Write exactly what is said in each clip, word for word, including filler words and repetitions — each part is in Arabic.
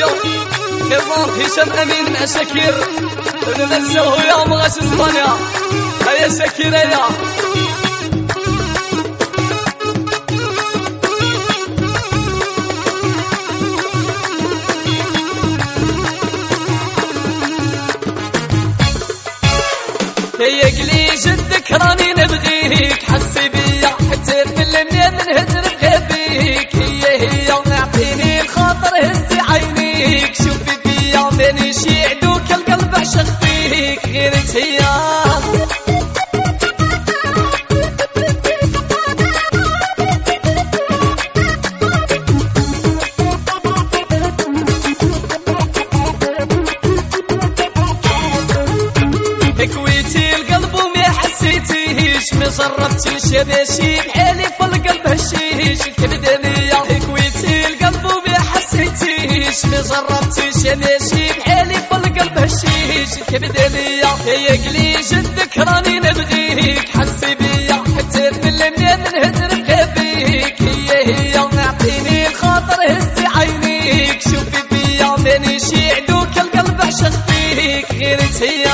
برودكسيون نظام هشام امين مع شاكير وننزلوه يا مغاش اسبانيا. هيا شاكير هيا هيا قلي جدك راني نبغيك حسي بيا حتى تكلمني من هجر بغيبيك. هي هي اعطيني الخاطر هزي عينيك شوفي بيا ماني شي عدوك القلب عشق فيك غيرك هي ما جربتيش يا باشي بحالي في القلب هالشيش الكبدانية كويتي القلب وما حسيتيش. ما جربتيش يا باشي بحالي في القلب هالشيش الكبدانية. هيا قلي جدك راني نبغيك حسي بيا حتى تكلمني من هجر بغيبيك. هي هي اعطيني الخاطر هزي عينيك شوفي بيا ماني شي عدوك القلب عشق فيك غيرك هي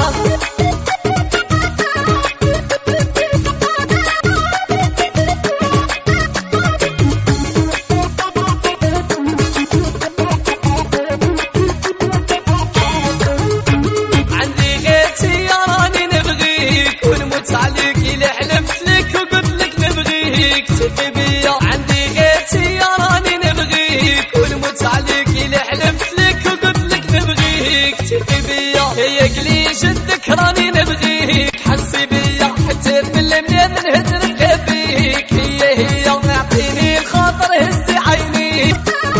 هيا قلي جدك راني نبغيك حسي بيا حتى تكلمني من هجر بغيبيك. هي هي اعطيني الخاطر هزي عينيك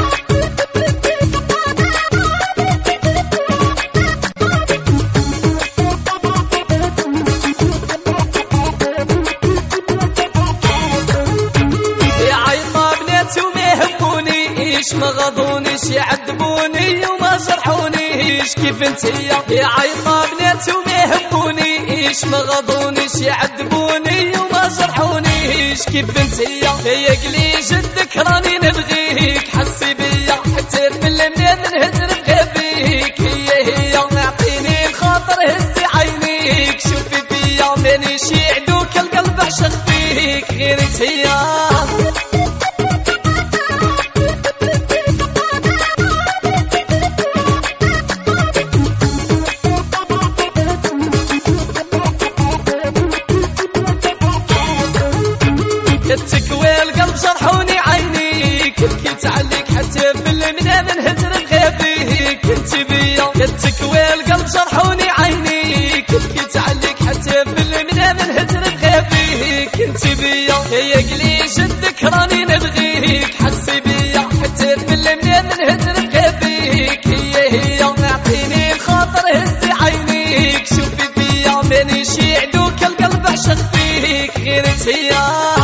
يا عيطة بنات وما يهمونيش ما غضونيش يعذبوني وما جرحونيش كيف انتيا. يا عيطة بنات وما يهمونيش ما غضونيش يعذبوني وما جرحونيش كيف انتيا. هيا قلي جدك راني نبغيك حسي بيا حتى تكلمني من هجر بغيبيك. هي هي اعطيني الخاطر هزي عينيك شوفي بيا ماني شي عدوك القلب عشق فيك غيرك هي تكوي القلب جرحوني عينيك بكيت عليك حتى بالمنى من هجر بغيبيك. انت بيا تكوي القلب جرحوني عينيك بكيت عليك حتى بالمنى من هجر بغيبيك. انت بيا هيا قلي جدك راني نبغيك حسي بيا حتى بالمنى من هجر بغيبيك. هي هي اعطيني الخاطر هزي عينيك شوفي بيا ماني شي عدوك القلب عشق فيك غيرك هي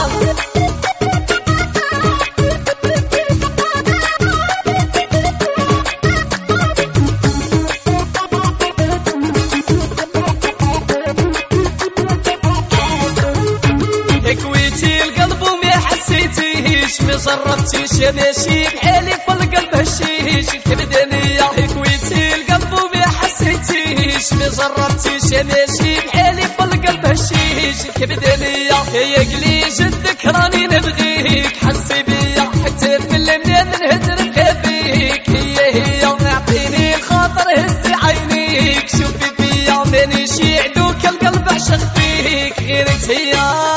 ما جربتيش يا ماشي بحالي في القلب هالشيش الكبدانية كويتي القلب وما حسيتيش. ما جربتيش يا ماشي بحالي في القلب هالشيش الكبدانية. هيا قلي جدك راني نبغيك حسي بيا حتى تكلمني من هجر بغيبيك. هي هي اعطيني الخاطر هزي عينيك شوفي بيا ماني شي عدوك القلب عشق فيك غيرك هي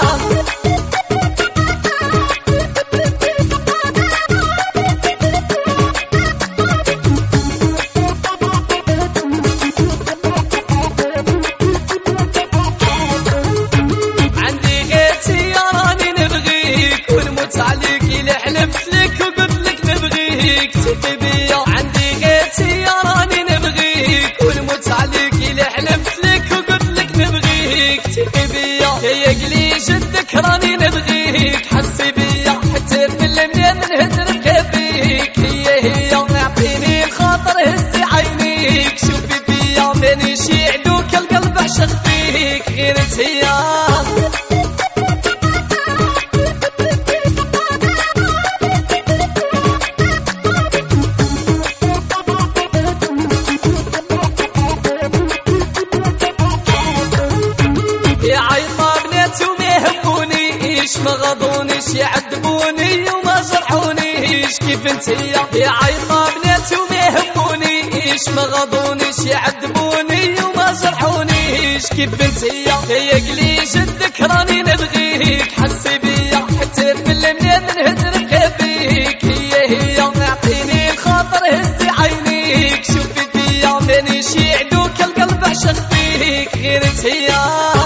عليك إلى حلفت لك وقلت لك نبغيك تثقي بيا. عندي غيرتي يا راني نبغيك ونموت عليك إلى حلفت لك وقلت لك نبغيك تثقي بيا. هيا قلي جد يعيبونيش ما غضونيش يعذبوني وما جرحونيش كيف انتيا يا عيطة بناتي وما يهمونيش ما غضونيش يعذبوني وما جرحونيش كيف انتيا يا قليش جدك راني نبغيك حسي بيا حتى بالمنى من هدر بخافيك هي هي اعطيني الخاطر هزي عينيك شوفي فيا مانيش يعدوك القلب عشق فيك غير انتيا